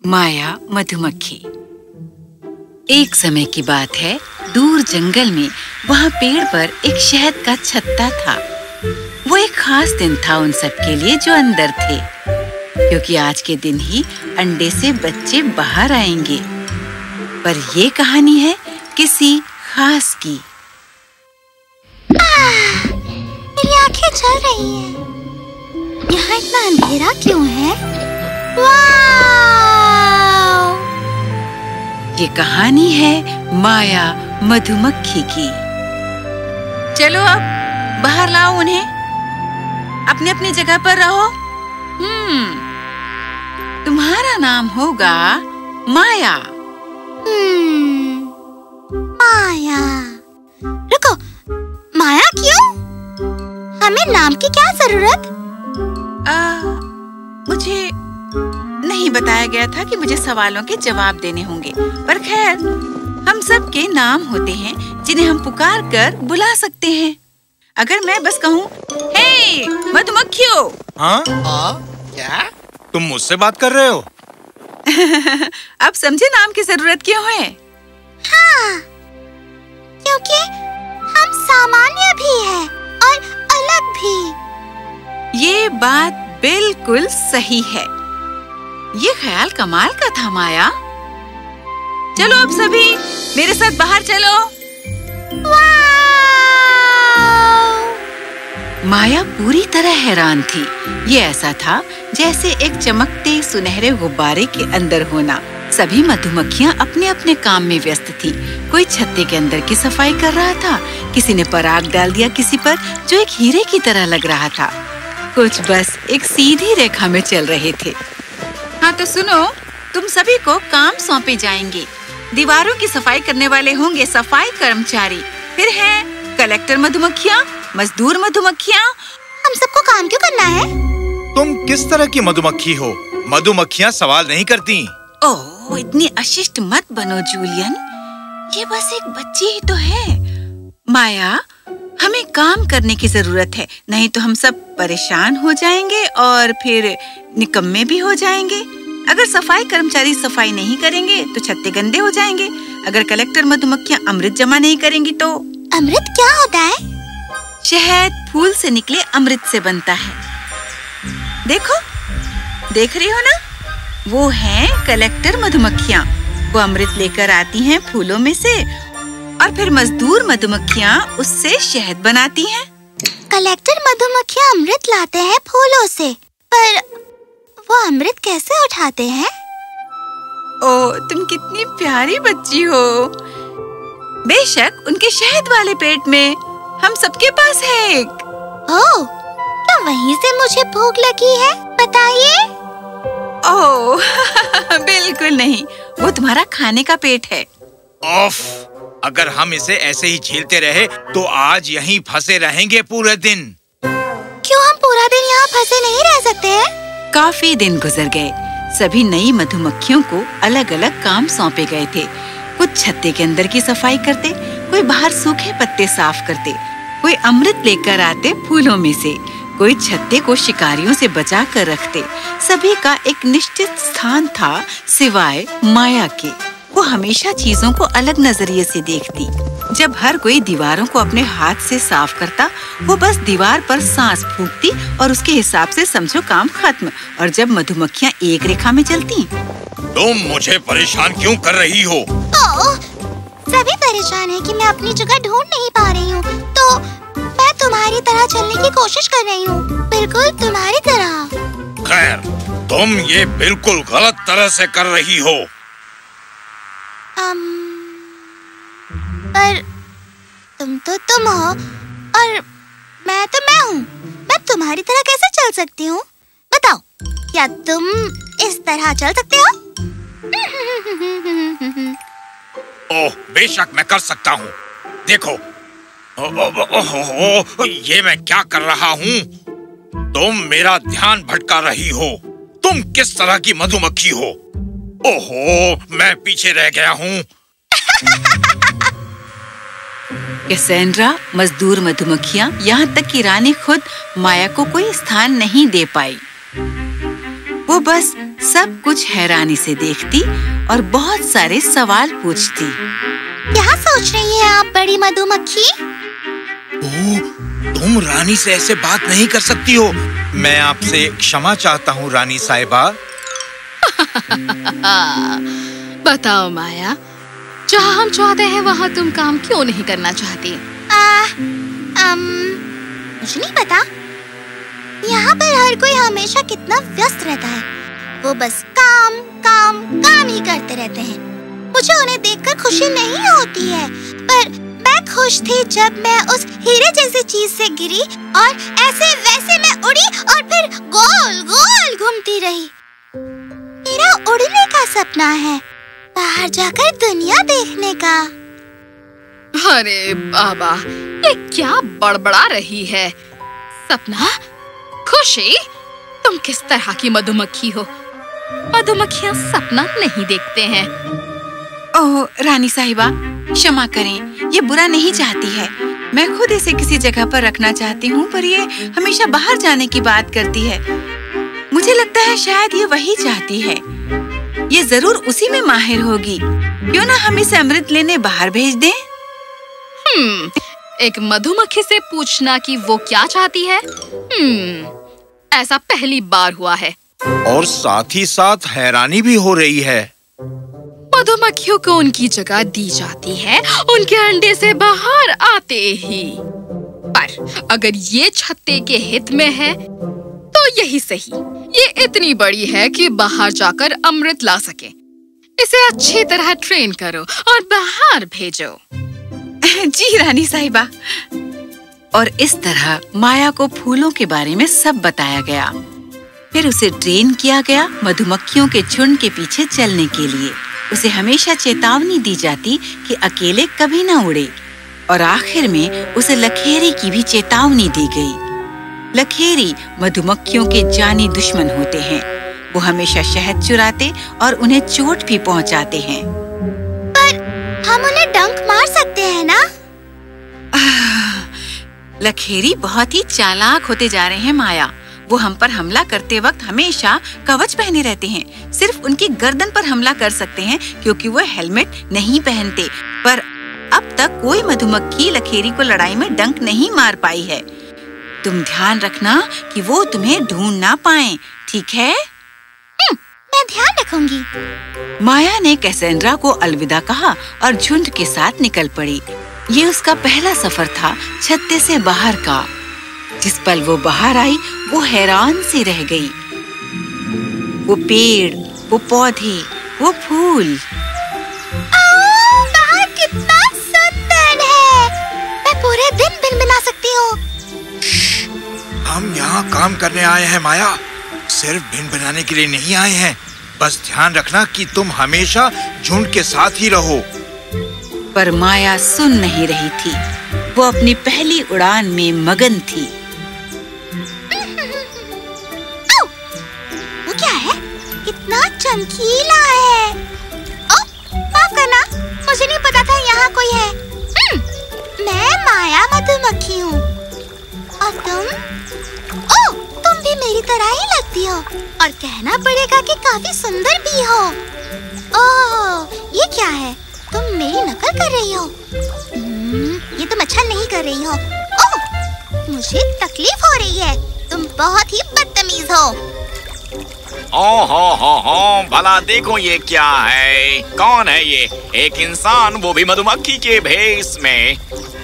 माया मधुमक्खी। एक समय की बात है, दूर जंगल में वहाँ पेड़ पर एक शहद का छत्ता था। वो एक खास दिन था उन सब के लिए जो अंदर थे, क्योंकि आज के दिन ही अंडे से बच्चे बाहर आएंगे। पर ये कहानी है किसी खास की। मेरी आंखें जल रही हैं। यहाँ इतना अंधेरा क्यों है? वाव! ये कहानी है माया मधुमक्खी की। चलो अब बाहर लाओ उन्हें, अपनी अपनी जगह पर रहो। तुम्हारा नाम होगा माया। माया। रुको, माया क्यों? हमें नाम की क्या जरूरत? मुझे नहीं बताया गया था कि मुझे सवालों के जवाब देने होंगे, पर खैर, हम सब के नाम होते हैं जिन्हें हम पुकार कर बुला सकते हैं। अगर मैं बस कहूँ, हे मधुमक्खियों। हाँ? क्या? तुम मुझसे बात कर रहे हो? अब समझे नाम की जरूरत क्यों है? हाँ, क्योंकि हम सामान्य भी हैं और अलग भी। ये बात बिल्कुल सही है। ये ख्याल कमाल का था माया। चलो अब सभी मेरे साथ बाहर चलो। माया पूरी तरह हैरान थी। ये ऐसा था जैसे एक चमकते सुनहरे गुब्बारे के अंदर होना। सभी मधुमक्खियाँ अपने अपने काम में व्यस्त थी। कोई छत्ते के अंदर की सफाई कर रहा था, किसी ने पराग डाल दिया किसी पर जो एक हीरे की तरह लग रहा था। कुछ बस एक सीधी रेखा में चल रहे थे। हाँ तो सुनो, तुम सभी को काम सौंपे जाएंगे। दीवारों की सफाई करने वाले होंगे सफाई कर्मचारी, फिर हैं कलेक्टर मधुमक्खियाँ, मजदूर मधुमक्खियाँ। हम सबको काम क्यों करना है? तुम किस तरह की मधुमक्खी हो? मधुमक्खियाँ सवाल नहीं करती। ओह, इतनी अशिष्ट मत बनो जूलियन। ये बस एक बच्ची ही तो है। माया, हमें काम करने की जरूरत है, नहीं तो हम सब परेशान हो जाएंगे और फिर निकम्मे भी हो जाएंगे। अगर सफाई कर्मचारी सफाई नहीं करेंगे तो छत्ते गंदे हो जाएंगे। अगर कलेक्टर मधुमक्खियाँ अमृत जमा नहीं करेंगी तो। अमृत क्या होता है? शहद फूल से निकले अमृत से बनता है। देखो, देख रही हो ना? वो हैं कलेक्टर मधुमक्खियाँ। वो अमृत लेकर आती हैं फूलों में से और फिर मजदूर मधुमक्खियाँ उससे शहद बनाती हैं। कलेक्टर मधुमक्खियाँ अमृत लाते हैं फूलों से, पर वो अमृत कैसे उठाते हैं? ओह, तुम कितनी प्यारी बच्ची हो। बेशक उनके शहद वाले पेट में हम सबके पास है एक। ओह, क्या वहीं से मुझे भूख लगी है? बताइए। ओह बिल्कुल नहीं, वो तुम्हारा खाने का पेट है। ऑफ, अगर हम इसे ऐसे ही झेलते रहे तो आज यहीं फंसे रहेंगे पूरे दिन। क्यों हम पूरा दिन यहाँ फंसे नहीं रह सकते हैं? काफी दिन गुजर गए। सभी नई मधुमक्खियों को अलग अलग काम सौंपे गए थे। कुछ छत्ते के अंदर की सफाई करते, कोई बाहर सूखे पत्ते साफ करते, कोई अमृत लेकर आते फूलों में से, कोई छत्ते को शिकारियों से बचा कर रखते। सभी का एक निश्चित स्थान था सिवाय माया के। वो हमेशा चीजों को अलग नजरिए से देखती। जब हर कोई दीवारों को अपने हाथ से साफ करता, वो बस दीवार पर सांस फूंकती और उसके हिसाब से समझो काम खत्म। और जब मधुमक्खियाँ एक रेखा में चलती। तुम मुझे परेशान क्यों कर रही हो? ओह, सभी परेशान हैं कि मैं अपनी जगह ढूंढ नहीं पा रही हूँ, तो मैं तुम्हारी तरह चलने की कोशिश कर रही हूँ, बिल्कुल तुम्हारी तरह। खैर, तुम ये बिल्कुल गलत तरह से कर रही हो। पर तुम तो तुम हो और मैं तो मैं हूँ। मैं तुम्हारी तरह कैसे चल सकती हूँ? बताओ, क्या तुम इस तरह चल सकते हो? ओह, बेशक मैं कर सकता हूँ। देखो, ये मैं क्या कर रहा हूँ? तुम मेरा ध्यान भटका रही हो। तुम किस तरह की मधुमक्खी हो? ओहो, मैं पीछे रह गया हूँ। कैसेंड्रा, मजदूर मधुमक्खियाँ, यहाँ तक कि रानी खुद माया को कोई स्थान नहीं दे पाई। वो बस सब कुछ हैरानी से देखती और बहुत सारे सवाल पूछती। क्या सोच रही हैं आप बड़ी मधुमक्खी? ओह, तुम रानी से ऐसे बात नहीं कर सकती हो। मैं आपसे क्षमा चाहता हूँ रानी साहिबा। बताओ माया, जहाँ हम चाहते हैं वहाँ तुम काम क्यों नहीं करना चाहती? मुझे नहीं पता। यहाँ पर हर कोई हमेशा कितना व्यस्त रहता है। वो बस काम काम काम ही करते रहते हैं। मुझे उन्हें देखकर खुशी नहीं होती है, पर मैं खुश थी जब मैं उस हीरे जैसी चीज से गिरी और ऐसे वैसे मैं उड़ी और फिर गोल गोल घूमती रही। मेरा उड़ने का सपना है, बाहर जाकर दुनिया देखने का। अरे बाबा, ये क्या बड़बड़ा रही है? सपना? खुशी? तुम किस तरह की मधुमक्खी हो? मधुमक्खियाँ सपना नहीं देखते हैं। ओह रानी साहिबा, क्षमा करें, ये बुरा नहीं चाहती है। मैं खुद इसे किसी जगह पर रखना चाहती हूँ, पर ये हमेशा बाहर जाने की बात करती है। मुझे लगता है शायद ये वही चाहती है। ये जरूर उसी में माहिर होगी। क्यों ना हम इसे अमृत लेने बाहर भेज दें? एक मधुमक्खी से पूछना कि वो क्या चाहती है? ऐसा पहली बार हुआ है। और साथ ही साथ हैरानी भी हो रही है। मधुमक्खियों को उनकी जगह दी जाती है उनके अंडे से बाहर आते ही। पर अगर ये छत्ते के हित में है तो यही सही। ये इतनी बड़ी है कि बाहर जाकर अमृत ला सके। इसे अच्छी तरह ट्रेन करो और बाहर भेजो। जी रानी साहिबा। और इस तरह माया को फूलों के बारे में सब बताया गया। फिर उसे ट्रेन किया गया मधुमक्खियों के झुंड के पीछे चलने के लिए। उसे हमेशा चेतावनी दी जाती कि अकेले कभी ना उड़े। और आखिर में उसे लखेरी की भी चेतावनी दी गई। लखेरी मधुमक्खियों के जानी दुश्मन होते हैं। वो हमेशा शहद चुराते और उन्हें चोट भी पहुंचाते हैं। पर हम उन्हें डंक मार सकते हैं ना? लखेरी बहुत ही चालाक होते जा रहे हैं माया। वो हम पर हमला करते वक्त हमेशा कवच पहने रहते हैं। सिर्फ उनकी गर्दन पर हमला कर सकते हैं क्योंकि वो हेलमेट नहीं पहनते। पर अब तक कोई मधुमक्खी लखेरी को लड़ाई में डंक नहीं मार पाई है। तुम ध्यान रखना कि वो तुम्हें ढूंढ ना पाएं, ठीक है? मैं ध्यान रखूंगी। माया ने कैसेंड्रा को अलविदा कहा और झुंड के साथ निकल पड़ी। ये उसका पहला सफर था छत्ते से बाहर का। जिस पल वो बाहर आई, वो हैरान सी रह गई। वो पेड़, वो पौधे, वो फूल। बाहर कितना सुंदर है। मैं पूरे दिन भिनभिना सकती हूँ। हम यहाँ काम करने आए हैं माया, सिर्फ भिनभिनाने के लिए नहीं आए हैं। बस ध्यान रखना कि तुम हमेशा झुंड के साथ ही रहो। पर माया सुन नहीं रही थी। वो अपनी पहली उड़ान में मगन थी। वो क्या है? कितना चमकीला है। माफ करना, मुझे नहीं पता था यहाँ कोई है। मैं माया मधुमक्खी हूँ और तुम भी मेरी तरह ही लगती हो और कहना पड़ेगा कि काफी सुंदर भी हो। ओह, ये क्या है? तुम मेरी नकल कर रही हो। ये तुम अच्छा नहीं कर रही हो। ओह, मुझे तकलीफ हो रही है। तुम बहुत ही बदतमीज हो। ओहो, भला देखो ये क्या है? कौन है ये? एक इंसान, वो भी मधुमक्खी के भेष में।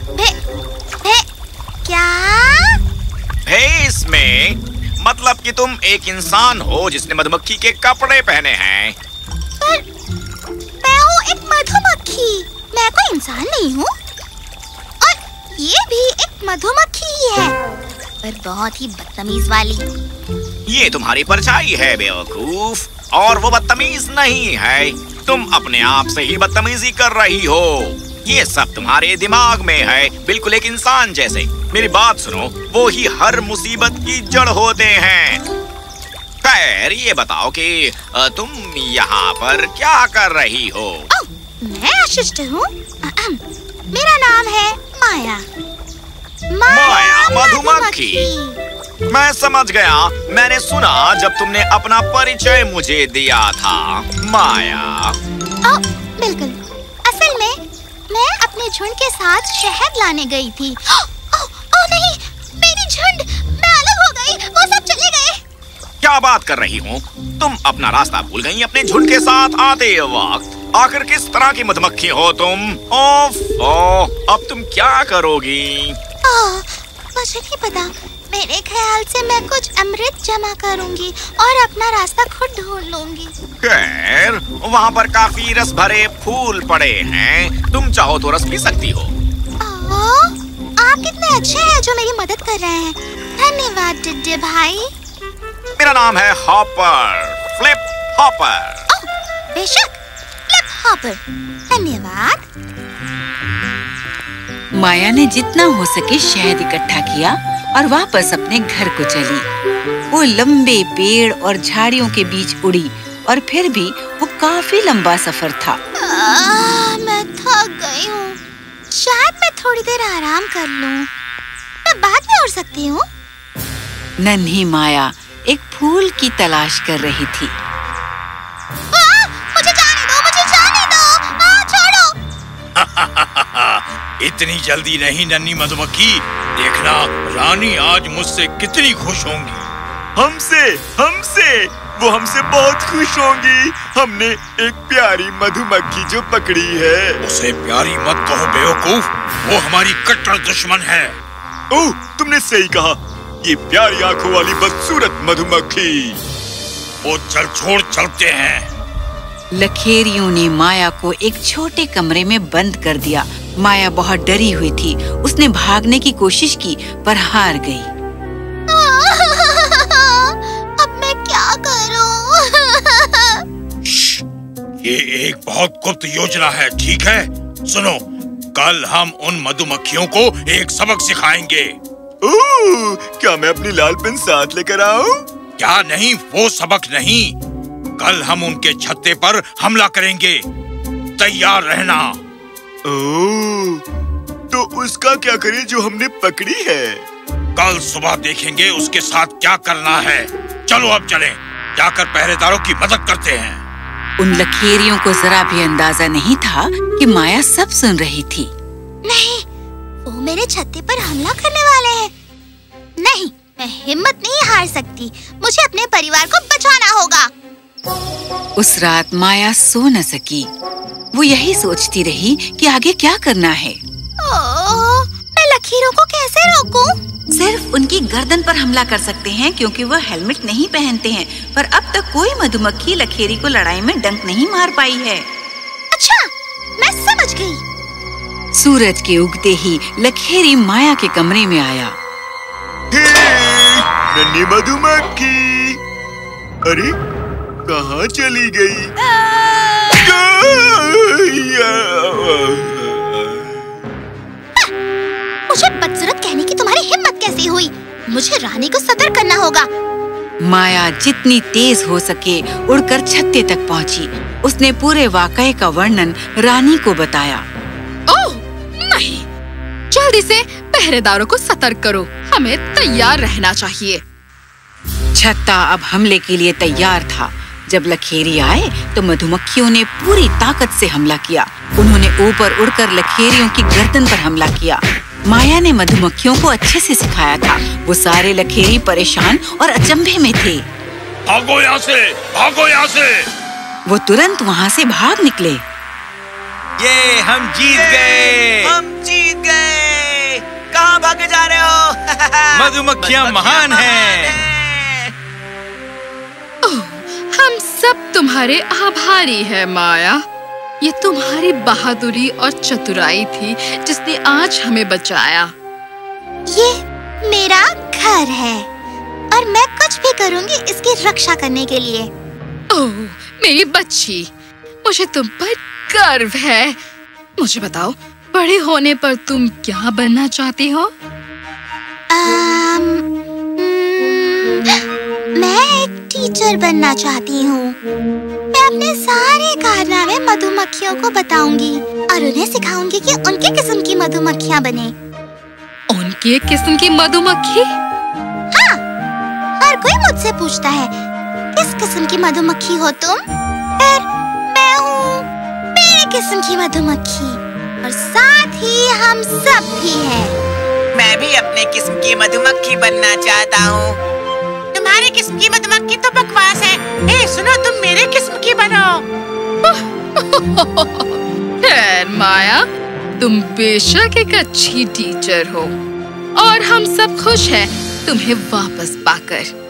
क्या? भेष में मतलब कि तुम एक इंसान हो जिसने मधुमक्खी के कपड़े पहने हैं। पर मैं हूँ एक मधुमक्खी, मैं कोई इंसान नहीं हूँ। और ये भी एक मधुमक्खी ही है, पर बहुत ही बदतमीज वाली। ये तुम्हारी परछाई है बेवकूफ, और वो बदतमीज नहीं है। तुम अपने आप से ही बदतमीजी कर रही हो। ये सब तुम्हारे दिमाग में है, बिल्कुल एक इंसान जैसे। मेरी बात सुनो, वो ही हर मुसीबत की जड़ होते हैं। खैर, ये बताओ कि तुम यहाँ पर क्या कर रही हो? मैं अशिष्ट हूँ। मेरा नाम है माया। माया मधुमक्खी। मैं समझ गया। मैंने सुना जब तुमने अपना परिचय मुझे दिया था, माया। बिल्कुल। असल में मैं अपने झुंड के साथ शहद लाने गई थी। ओ नहीं, मेरी झुंड, मैं अलग हो गई, वो सब चले गए। क्या बात कर रही हो? तुम अपना रास्ता भूल गई अपने झुंड के साथ आते वक्त। आखिर किस तरह की मधुमक्खी हो तुम? अब तुम क्या करोगी? मुझे नहीं पता। मेरे ख्याल से मैं कुछ अमृत जमा करूंगी और अपना रास्ता खुद ढूंढ लूंगी। खैर, वहाँ पर काफी रस भरे फूल पड़े हैं। तुम चाहो तो रस पी सकती हो। आप कितने अच्छे हैं जो मेरी मदद कर रहे हैं। धन्यवाद टिड्डे भाई। मेरा नाम है हॉपर, फ्लिप हॉपर। बेशक, फ्लिप हॉपर। धन्यवाद। माया ने जितना हो सके शहद इकट्ठा किया और वापस अपने घर को चली। वो लंबे पेड़ और झाड़ियों के बीच उड़ी और फिर भी वो काफी लंबा सफर था। मैं थक गई हूँ। शायद मैं थोड़ी देर आराम कर लूँ। मैं बाद में उड़ सकती हूँ। नन्ही माया एक फूल की तलाश कर रही थी। मुझे जाने दो, मुझे जाने दो। छोड़ो। इतनी जल्दी नहीं नन्ही मधुमक्खी। देखना रानी आज मुझसे कितनी खुश होंगी। हमसे वो हमसे बहुत खुश होंगी। हमने एक प्यारी मधुमक्खी जो पकड़ी है। उसे प्यारी मत कहो बेवकूफ, वो हमारी कट्टर दुश्मन है। ओह, तुमने सही कहा। ये प्यारी आंखों वाली बदसूरत मधुमक्खी। वो चलते हैं। लखेरियों ने माया को एक छोटे कमरे में बंद कर दिया। माया बहुत डरी हुई थी। उसने भागने की कोशिश की पर हार गई। अब मैं क्या करूं? ये एक बहुत गुप्त योजना है, ठीक है? सुनो, कल हम उन मधुमक्खियों को एक सबक सिखाएंगे। ओह, क्या मैं अपनी लाल पेन साथ लेकर आऊं? क्या नहीं, वो सबक नहीं। कल हम उनके छत्ते पर हमला करेंगे। तैयार रहना। ओह, तो उसका क्या करें जो हमने पकड़ी है? कल सुबह देखेंगे उसके साथ क्या करना है। चलो अब चलें, जाकर पहरेदारों की मदद करते हैं। उन लखेरियों को जरा भी अंदाजा नहीं था कि माया सब सुन रही थी। नहीं, वो मेरे छत्ते पर हमला करने वाले हैं। नहीं, मैं हिम्मत नहीं हार सकती। मुझे अपने परिवार को बचाना होगा। उस रात माया सो न सकी। वो यही सोचती रही कि आगे क्या करना है। मैं लकीरों को कैसे रोकूं? सिर्फ उनकी गर्दन पर हमला कर सकते हैं क्योंकि वो हेलमेट नहीं पहनते हैं। पर अब तक कोई मधुमक्खी लखेरी को लड़ाई में डंक नहीं मार पाई है। अच्छा, मैं समझ गई। सूरज के उगते ही लखेरी माया के कमरे में आया। नन्ही मधुमक्खी, अरे कहाँ चली गई? मुझे बदसूरत कहने की तुम्हारी हिम्मत कैसे हुई? मुझे रानी को सतर्क करना होगा। माया जितनी तेज हो सके उड़कर छत्ते तक पहुंची। उसने पूरे वाकये का वर्णन रानी को बताया। ओह नहीं, जल्दी से पहरेदारों को सतर्क करो। हमें तैयार रहना चाहिए। छत्ता अब हमले के लिए तैयार था। जब लखेरी आए तो मधुमक्खियों ने पूरी ताकत से हमला किया। उन्होंने ऊपर उड़कर लखेरियों की गर्दन पर हमला किया। माया ने मधुमक्खियों को अच्छे से सिखाया था। वो सारे लखेरी परेशान और अचंभे में थे। भागो यहाँ से, भागो यहाँ से। वो तुरंत वहाँ से भाग निकले। ये हम जीत गए। हम जीत गए। कहाँ भागे जा रहे हो? मधुमक्खियाँ महान हैं। हम सब तुम्हारे आभारी हैं माया। ये तुम्हारी बहादुरी और चतुराई थी जिसने आज हमें बचाया। ये मेरा घर है और मैं कुछ भी करूंगी इसकी रक्षा करने के लिए। ओह मेरी बच्ची, मुझे तुम पर गर्व है। मुझे बताओ, बड़े होने पर तुम क्या बनना चाहती हो? मैं एक टीचर बनना चाहती हूँ। मैं अपने सारे कारनामे मधुमक्खियों को बताऊंगी और उन्हें सिखाऊंगी कि उनके किस्म की मधुमक्खियाँ बने। उनके किस्म की मधुमक्खी? हाँ, मुझसे पूछता है, किस किस्म की मधुमक्खी हो तुम? फिर मैं हूँ मेरे किस्म की मधुमक्खी, और साथ ही हम सब भी हैं। मैं भी अपने किस्म की मधुमक्खी बनना चाहता हूँ। तुम्हारी किस्म की मधुमक्खी तो बकवास है। ए, सुनो, तुम मेरे किस्म की बनो। खैर माया, तुम बेशक एक अच्छी टीचर हो और हम सब खुश हैं तुम्हें वापस पाकर।